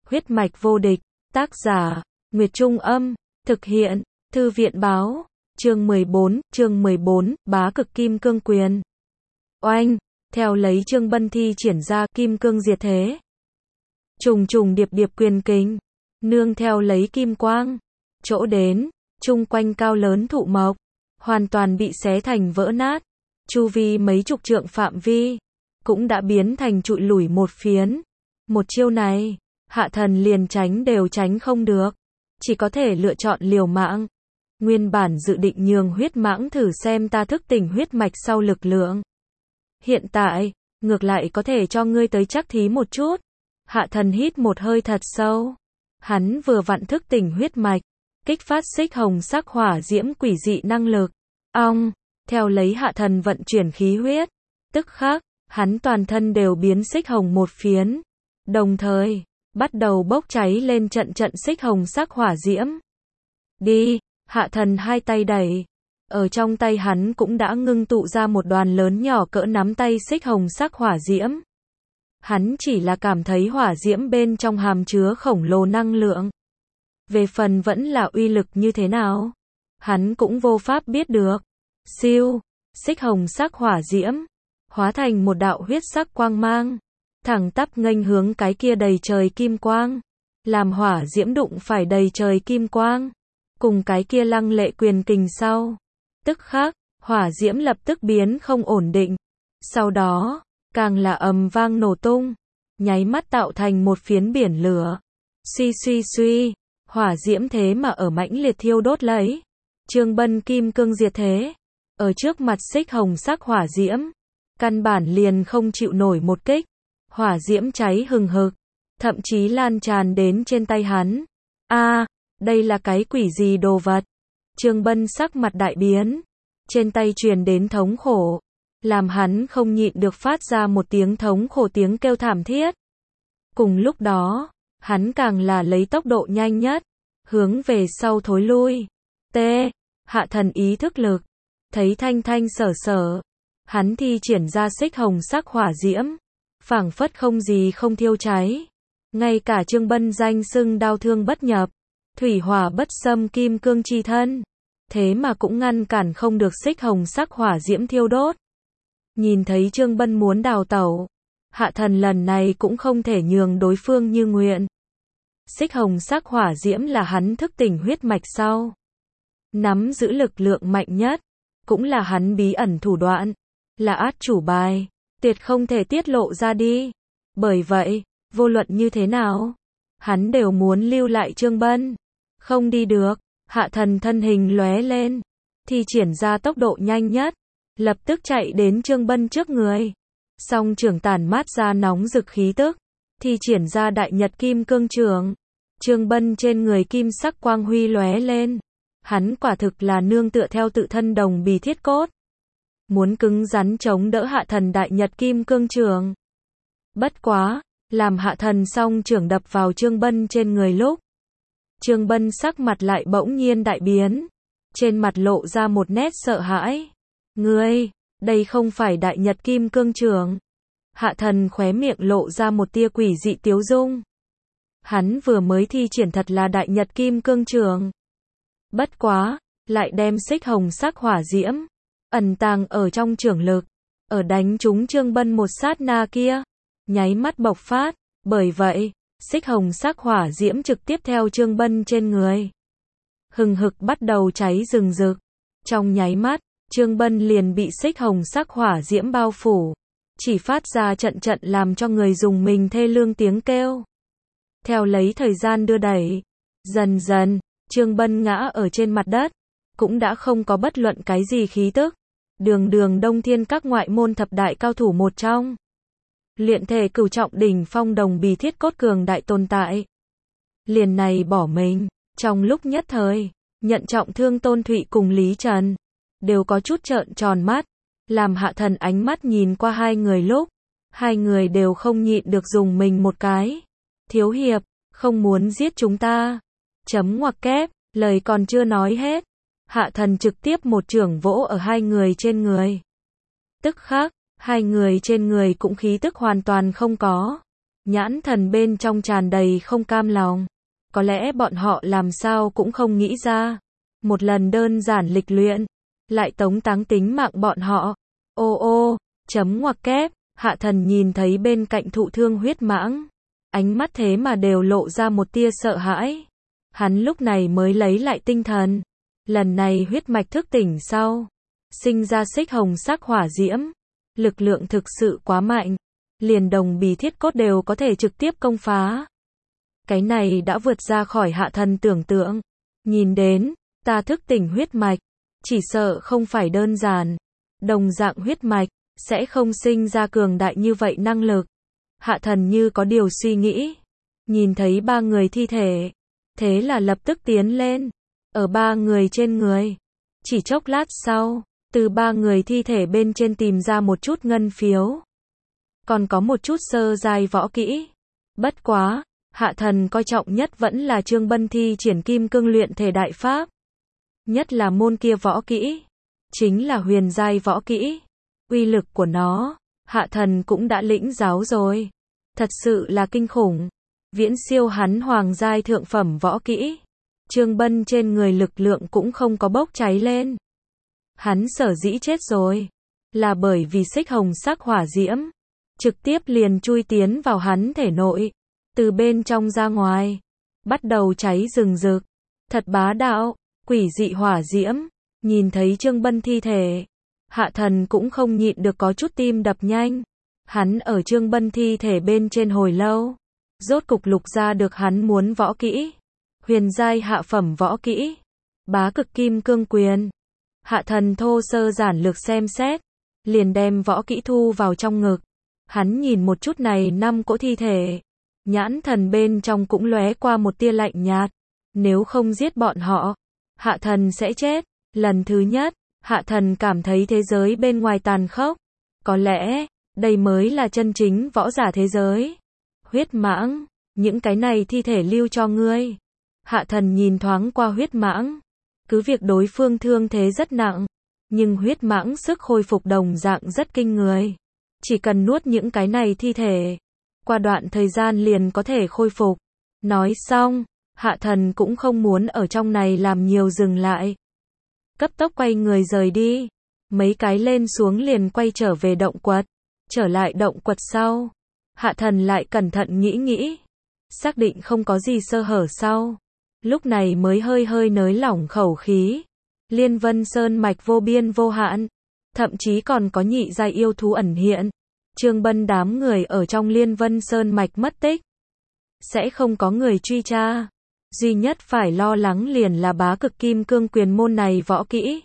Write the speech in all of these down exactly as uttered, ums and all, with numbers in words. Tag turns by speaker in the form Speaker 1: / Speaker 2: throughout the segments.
Speaker 1: Huyết mạch vô địch, tác giả, Nguyệt Trung Âm, thực hiện, Thư viện Báo, chương mười bốn, chương mười bốn, bá cực kim cương quyền. Oanh, theo lấy Trương Bân thi triển ra kim cương diệt thế. Trùng trùng điệp điệp quyền kình, nương theo lấy kim quang, chỗ đến, chung quanh cao lớn thụ mộc, hoàn toàn bị xé thành vỡ nát, chu vi mấy chục trượng phạm vi, cũng đã biến thành trụi lủi một phiến. Một chiêu này, hạ thần liền tránh đều tránh không được, chỉ có thể lựa chọn liều mạng. Nguyên bản dự định nhường huyết mãng thử xem ta thức tỉnh huyết mạch sau lực lượng. Hiện tại, ngược lại có thể cho ngươi tới chắc thí một chút. Hạ thần hít một hơi thật sâu. Hắn vừa vặn thức tỉnh huyết mạch, kích phát xích hồng sắc hỏa diễm quỷ dị năng lực. Ong, theo lấy hạ thần vận chuyển khí huyết, tức khắc, hắn toàn thân đều biến xích hồng một phiến. Đồng thời, bắt đầu bốc cháy lên trận trận xích hồng sắc hỏa diễm. Đi, hạ thần hai tay đẩy. Ở trong tay hắn cũng đã ngưng tụ ra một đoàn lớn nhỏ cỡ nắm tay xích hồng sắc hỏa diễm. Hắn chỉ là cảm thấy hỏa diễm bên trong hàm chứa khổng lồ năng lượng. Về phần vẫn là uy lực như thế nào, hắn cũng vô pháp biết được. Siêu, xích hồng sắc hỏa diễm, hóa thành một đạo huyết sắc quang mang, thẳng tắp nghênh hướng cái kia đầy trời kim quang. Làm hỏa diễm đụng phải đầy trời kim quang, cùng cái kia lăng lệ quyền kình sau. Tức khắc, hỏa diễm lập tức biến không ổn định. Sau đó, càng là ầm vang nổ tung, nháy mắt tạo thành một phiến biển lửa. Suy suy suy, hỏa diễm thế mà ở mãnh liệt thiêu đốt lấy. Trương Bân kim cương diệt thế, ở trước mặt xích hồng sắc hỏa diễm, căn bản liền không chịu nổi một kích. Hỏa diễm cháy hừng hực, thậm chí lan tràn đến trên tay hắn. A, đây là cái quỷ gì đồ vật? Trương Bân sắc mặt đại biến, trên tay truyền đến thống khổ, làm hắn không nhịn được phát ra một tiếng thống khổ tiếng kêu thảm thiết. Cùng lúc đó, hắn càng là lấy tốc độ nhanh nhất, hướng về sau thối lui. T, hạ thần ý thức lực, thấy thanh thanh sở sở, hắn thi triển ra xích hồng sắc hỏa diễm, phảng phất không gì không thiêu cháy. Ngay cả Trương Bân danh xưng đao thương bất nhập, thủy hỏa bất xâm kim cương chi thân, thế mà cũng ngăn cản không được xích hồng sắc hỏa diễm thiêu đốt. Nhìn thấy Trương Bân muốn đào tẩu, hạ thần lần này cũng không thể nhường đối phương như nguyện. Xích hồng sắc hỏa diễm là hắn thức tỉnh huyết mạch sau, nắm giữ lực lượng mạnh nhất, cũng là hắn bí ẩn thủ đoạn, là át chủ bài, tuyệt không thể tiết lộ ra đi. Bởi vậy, vô luận như thế nào, hắn đều muốn lưu lại Trương Bân. Không đi được, hạ thần thân hình lóe lên, thi triển ra tốc độ nhanh nhất, lập tức chạy đến Trương Bân trước người. Song trưởng tản mát ra nóng rực khí tức, thi triển ra đại nhật kim cương trưởng. Trương Bân trên người kim sắc quang huy lóe lên, hắn quả thực là nương tựa theo tự thân đồng bì thiết cốt, muốn cứng rắn chống đỡ hạ thần đại nhật kim cương trưởng. Bất quá, làm hạ thần song trưởng đập vào Trương Bân trên người lúc, Trương Bân sắc mặt lại bỗng nhiên đại biến, trên mặt lộ ra một nét sợ hãi. Ngươi, đây không phải đại nhật kim cương trưởng. Hạ thần khóe miệng lộ ra một tia quỷ dị tiếu dung. Hắn vừa mới thi triển thật là đại nhật kim cương trưởng. Bất quá, lại đem xích hồng sắc hỏa diễm ẩn tàng ở trong trưởng lực, ở đánh trúng Trương Bân một sát na kia, nháy mắt bộc phát. Bởi vậy, xích hồng sắc hỏa diễm trực tiếp theo Trương Bân trên người, hừng hực bắt đầu cháy rừng rực. Trong nháy mắt, Trương Bân liền bị xích hồng sắc hỏa diễm bao phủ, chỉ phát ra trận trận làm cho người dùng mình thê lương tiếng kêu. Theo lấy thời gian đưa đẩy, dần dần, Trương Bân ngã ở trên mặt đất, cũng đã không có bất luận cái gì khí tức. Đường đường Đông Thiên các ngoại môn thập đại cao thủ một trong, luyện thể cửu trọng đỉnh phong đồng bì thiết cốt cường đại tồn tại, liền này bỏ mình. Trong lúc nhất thời, nhận trọng thương Tôn Thụy cùng Lý Trần đều có chút trợn tròn mắt, làm hạ thần ánh mắt nhìn qua hai người lúc, hai người đều không nhịn được dùng mình một cái. Thiếu hiệp, không muốn giết chúng ta. Chấm ngoặc kép, lời còn chưa nói hết, hạ thần trực tiếp một chưởng vỗ ở hai người trên người. Tức khắc, hai người trên người cũng khí tức hoàn toàn không có. nhãn thần bên trong tràn đầy không cam lòng. Có lẽ bọn họ làm sao cũng không nghĩ ra. Một lần đơn giản lịch luyện, lại tống táng tính mạng bọn họ. Ô ô, chấm ngoặc kép, Hạ Thần nhìn thấy bên cạnh thụ thương huyết mãng. Ánh mắt thế mà đều lộ ra một tia sợ hãi. Hắn lúc này mới lấy lại tinh thần. Lần này huyết mạch thức tỉnh sau, sinh ra xích hồng sắc hỏa diễm. Lực lượng thực sự quá mạnh. Liền đồng bì thiết cốt đều có thể trực tiếp công phá. Cái này đã vượt ra khỏi Hạ Thần tưởng tượng. Nhìn đến, ta thức tỉnh huyết mạch. Chỉ sợ không phải đơn giản. Đồng dạng huyết mạch, sẽ không sinh ra cường đại như vậy năng lực. Hạ Thần như có điều suy nghĩ. Nhìn thấy ba người thi thể. Thế là lập tức tiến lên. Ở ba người trên người. Chỉ chốc lát sau, từ ba người thi thể bên trên tìm ra một chút ngân phiếu. Còn có một chút sơ giai võ kỹ. Bất quá, Hạ Thần coi trọng nhất vẫn là Trương Bân thi triển kim cương luyện thể đại pháp. Nhất là môn kia võ kỹ. Chính là huyền giai võ kỹ. Uy lực của nó, Hạ Thần cũng đã lĩnh giáo rồi. Thật sự là kinh khủng. Viễn siêu hắn hoàng giai thượng phẩm võ kỹ. Trương Bân trên người lực lượng cũng không có bốc cháy lên. Hắn sở dĩ chết rồi, là bởi vì xích hồng sắc hỏa diễm, trực tiếp liền chui tiến vào hắn thể nội, từ bên trong ra ngoài, bắt đầu cháy rừng rực. Thật bá đạo, quỷ dị hỏa diễm. Nhìn thấy Trương Bân thi thể, Hạ Thần cũng không nhịn được có chút tim đập nhanh. Hắn ở Trương Bân thi thể bên trên hồi lâu, rốt cục lục ra được hắn muốn võ kỹ. Huyền giai hạ phẩm võ kỹ, bá cực kim cương quyền. Hạ Thần thô sơ giản lược xem xét, liền đem võ kỹ thu vào trong ngực. Hắn nhìn một chút này năm cỗ thi thể, nhãn thần bên trong cũng lóe qua một tia lạnh nhạt. Nếu không giết bọn họ, Hạ Thần sẽ chết. Lần thứ nhất, Hạ Thần cảm thấy thế giới bên ngoài tàn khốc. Có lẽ, đây mới là chân chính võ giả thế giới. Huyết mãng, những cái này thi thể lưu cho ngươi. Hạ Thần nhìn thoáng qua huyết mãng. Cứ việc đối phương thương thế rất nặng, nhưng huyết mãng sức hồi phục đồng dạng rất kinh người. Chỉ cần nuốt những cái này thi thể, qua đoạn thời gian liền có thể khôi phục. Nói xong, Hạ Thần cũng không muốn ở trong này làm nhiều dừng lại. Cấp tốc quay người rời đi. Mấy cái lên xuống liền quay trở về động quật. Trở lại động quật sau, Hạ Thần lại cẩn thận nghĩ nghĩ. Xác định không có gì sơ hở sau. Lúc này mới hơi hơi nới lỏng khẩu khí. Liên Vân Sơn mạch vô biên vô hạn. Thậm chí còn có nhị giai yêu thú ẩn hiện. Trương Bân đám người ở trong Liên Vân Sơn mạch mất tích. Sẽ không có người truy tra. Duy nhất phải lo lắng liền là bá cực kim cương quyền môn này võ kỹ.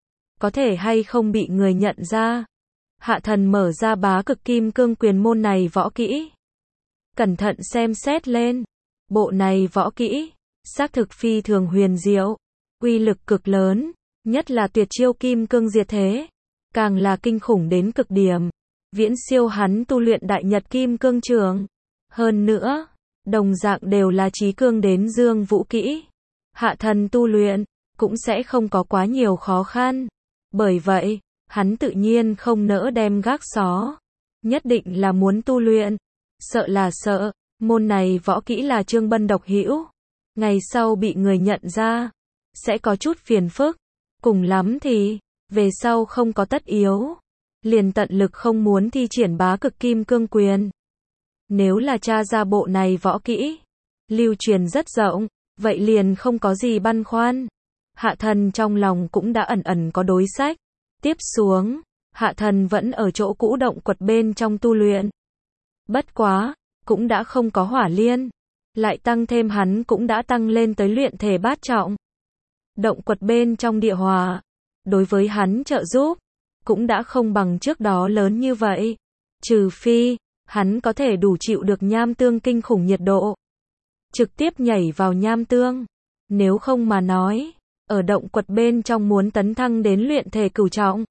Speaker 1: Có thể hay không bị người nhận ra. Hạ Thần mở ra bá cực kim cương quyền môn này võ kỹ. Cẩn thận xem xét lên. Bộ này võ kỹ, xác thực phi thường huyền diệu. Uy lực cực lớn, nhất là tuyệt chiêu kim cương diệt thế. Càng là kinh khủng đến cực điểm. Viễn siêu hắn tu luyện đại nhật kim cương trường. Hơn nữa, đồng dạng đều là chí cương đến dương vũ kỹ. Hạ Thần tu luyện, cũng sẽ không có quá nhiều khó khăn. Bởi vậy, hắn tự nhiên không nỡ đem gác xó. Nhất định là muốn tu luyện. Sợ là sợ, môn này võ kỹ là Trương Bân độc hữu. Ngày sau bị người nhận ra, sẽ có chút phiền phức. Cùng lắm thì, về sau không có tất yếu. Liền tận lực không muốn thi triển bá cực kim cương quyền. Nếu là tra ra bộ này võ kỹ, lưu truyền rất rộng, vậy liền không có gì băn khoăn. Hạ Thần trong lòng cũng đã ẩn ẩn có đối sách. Tiếp xuống, Hạ Thần vẫn ở chỗ cũ động quật bên trong tu luyện. Bất quá, cũng đã không có hỏa liên. Lại tăng thêm hắn cũng đã tăng lên tới luyện thể bát trọng. Động quật bên trong địa hỏa, đối với hắn trợ giúp, cũng đã không bằng trước đó lớn như vậy. Trừ phi, hắn có thể đủ chịu được nham tương kinh khủng nhiệt độ. Trực tiếp nhảy vào nham tương. Nếu không mà nói, ở động quật bên trong muốn tấn thăng đến luyện thể cửu trọng.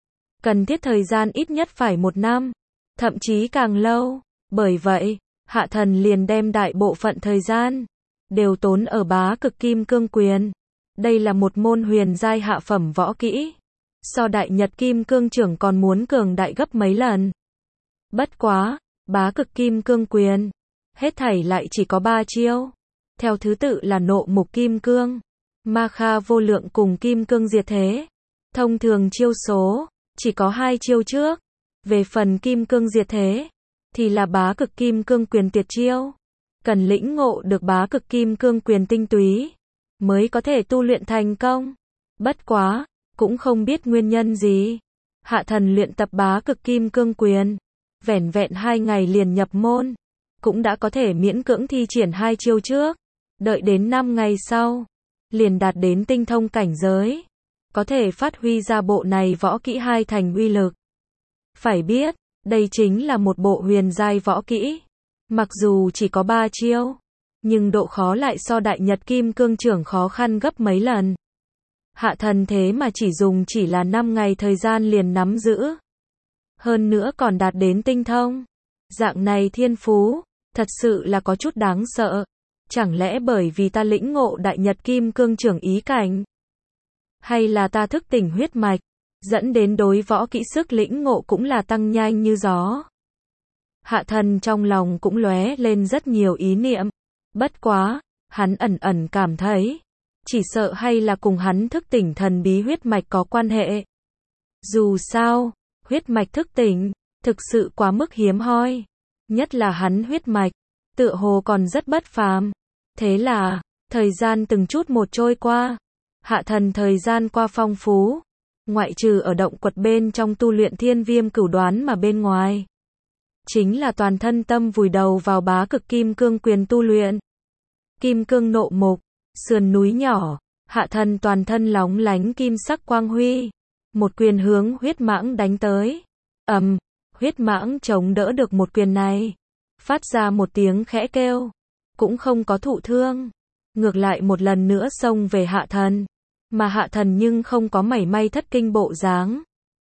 Speaker 1: Cần thiết thời gian ít nhất phải một năm, thậm chí càng lâu. Bởi vậy, Hạ Thần liền đem đại bộ phận thời gian, đều tốn ở bá cực kim cương quyền. Đây là một môn huyền giai hạ phẩm võ kỹ. So đại nhật kim cương trưởng còn muốn cường đại gấp mấy lần. Bất quá, bá cực kim cương quyền, Hết thảy lại chỉ có ba chiêu. Theo thứ tự là nộ mục kim cương, ma kha vô lượng cùng kim cương diệt thế. Thông thường chiêu số, chỉ có hai chiêu trước. Về phần kim cương diệt thế, thì là bá cực kim cương quyền tuyệt chiêu. Cần lĩnh ngộ được bá cực kim cương quyền tinh túy, mới có thể tu luyện thành công. Bất quá, cũng không biết nguyên nhân gì. Hạ thần luyện tập bá cực kim cương quyền, vẻn vẹn hai ngày liền nhập môn, cũng đã có thể miễn cưỡng thi triển hai chiêu trước. Đợi đến năm ngày sau, liền đạt đến tinh thông cảnh giới, có thể phát huy ra bộ này võ kỹ hai thành uy lực. Phải biết, đây chính là một bộ huyền giai võ kỹ. Mặc dù chỉ có ba chiêu, nhưng độ khó lại so đại nhật kim cương trưởng khó khăn gấp mấy lần. Hạ thần thế mà chỉ dùng chỉ là năm ngày thời gian liền nắm giữ. Hơn nữa còn đạt đến tinh thông. Dạng này thiên phú, thật sự là có chút đáng sợ. Chẳng lẽ bởi vì ta lĩnh ngộ đại nhật kim cương trưởng ý cảnh? Hay là ta thức tỉnh huyết mạch, dẫn đến đối võ kỹ sức lĩnh ngộ cũng là tăng nhanh như gió? Hạ thần trong lòng cũng lóe lên rất nhiều ý niệm. Bất quá, hắn ẩn ẩn cảm thấy, chỉ sợ hay là cùng hắn thức tỉnh thần bí huyết mạch có quan hệ. Dù sao, huyết mạch thức tỉnh, thực sự quá mức hiếm hoi. Nhất là hắn huyết mạch, tựa hồ còn rất bất phàm. Thế là, thời gian từng chút một trôi qua. Hạ thần thời gian qua phong phú. Ngoại trừ ở động quật bên trong tu luyện thiên viêm cửu đoán mà bên ngoài, chính là toàn thân tâm vùi đầu vào bá cực kim cương quyền tu luyện. Kim cương nộ mục, sườn núi nhỏ, hạ thần toàn thân lóng lánh kim sắc quang huy. Một quyền hướng huyết mãng đánh tới. Ầm, huyết mãng chống đỡ được một quyền này, phát ra một tiếng khẽ kêu, cũng không có thụ thương. Ngược lại một lần nữa xông về hạ thần. Mà hạ thần nhưng không có mảy may thất kinh bộ dáng,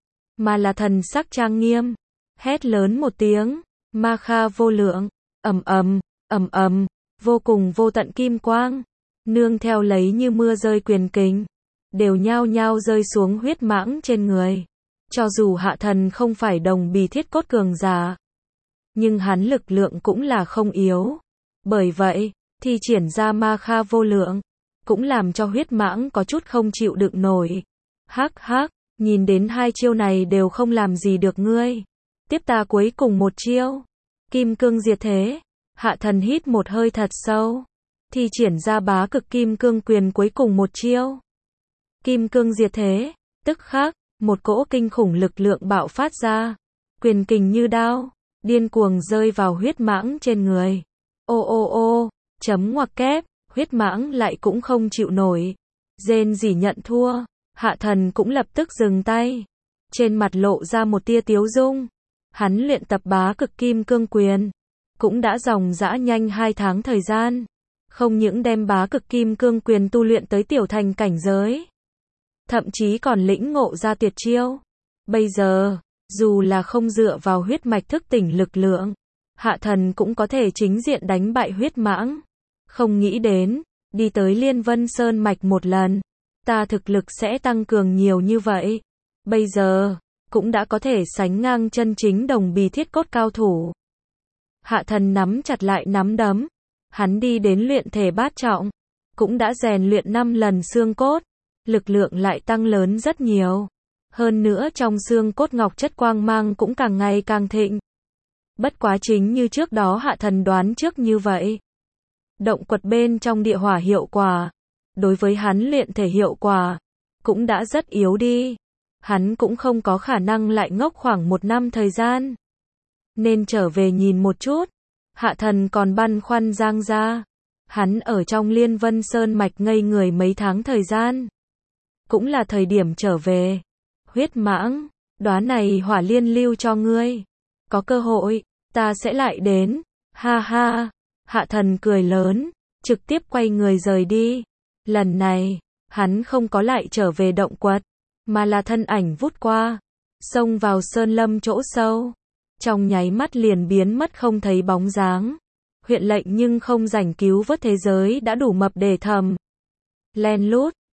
Speaker 1: mà là thần sắc trang nghiêm, hét lớn một tiếng, ma kha vô lượng, ầm ầm, ầm ầm, vô cùng vô tận kim quang, nương theo lấy như mưa rơi quyền kình, đều nhao nhao rơi xuống huyết mãng trên người. Cho dù hạ thần không phải đồng bì thiết cốt cường giả, nhưng hắn lực lượng cũng là không yếu. Bởi vậy, thi triển ra ma kha vô lượng, cũng làm cho huyết mãng có chút không chịu đựng nổi. Hắc hắc, nhìn đến hai chiêu này đều không làm gì được ngươi. Tiếp ta cuối cùng một chiêu. Kim cương diệt thế. Hạ thần hít một hơi thật sâu, thi triển ra bá cực kim cương quyền cuối cùng một chiêu. Kim cương diệt thế. Tức khắc, một cỗ kinh khủng lực lượng bạo phát ra. Quyền kình như đao, điên cuồng rơi vào huyết mãng trên người. Ô ô ô, chấm ngoặc kép. Huyết mãng lại cũng không chịu nổi, rên rỉ nhận thua. Hạ thần cũng lập tức dừng tay, trên mặt lộ ra một tia tiếu dung. Hắn luyện tập bá cực kim cương quyền, cũng đã dòng dã nhanh hai tháng thời gian, không những đem bá cực kim cương quyền tu luyện tới tiểu thành cảnh giới, thậm chí còn lĩnh ngộ ra tuyệt chiêu. Bây giờ, dù là không dựa vào huyết mạch thức tỉnh lực lượng, hạ thần cũng có thể chính diện đánh bại huyết mãng. Không nghĩ đến, đi tới Liên Vân Sơn Mạch một lần, ta thực lực sẽ tăng cường nhiều như vậy. Bây giờ, cũng đã có thể sánh ngang chân chính đồng bì thiết cốt cao thủ. Hạ thần nắm chặt lại nắm đấm, hắn đi đến luyện thể bát trọng, cũng đã rèn luyện năm lần xương cốt, lực lượng lại tăng lớn rất nhiều. Hơn nữa trong xương cốt ngọc chất quang mang cũng càng ngày càng thịnh. Bất quá chính như trước đó hạ thần đoán trước như vậy. Động quật bên trong địa hỏa hiệu quả, đối với hắn luyện thể hiệu quả, cũng đã rất yếu đi. Hắn cũng không có khả năng lại ngốc khoảng một năm thời gian. Nên trở về nhìn một chút. Hạ thần còn băn khoăn giang ra. Hắn ở trong Liên Vân Sơn Mạch ngây người mấy tháng thời gian. Cũng là thời điểm trở về. Huyết mãng, đóa này hỏa liên lưu cho ngươi. Có cơ hội, ta sẽ lại đến. Ha ha. Hạ thần cười lớn, trực tiếp quay người rời đi. Lần này, hắn không có lại trở về động quật, mà là thân ảnh vút qua, xông vào sơn lâm chỗ sâu. Trong nháy mắt liền biến mất không thấy bóng dáng. Huyện lệnh nhưng không rảnh cứu vớt thế giới đã đủ mập để thầm. Len lút,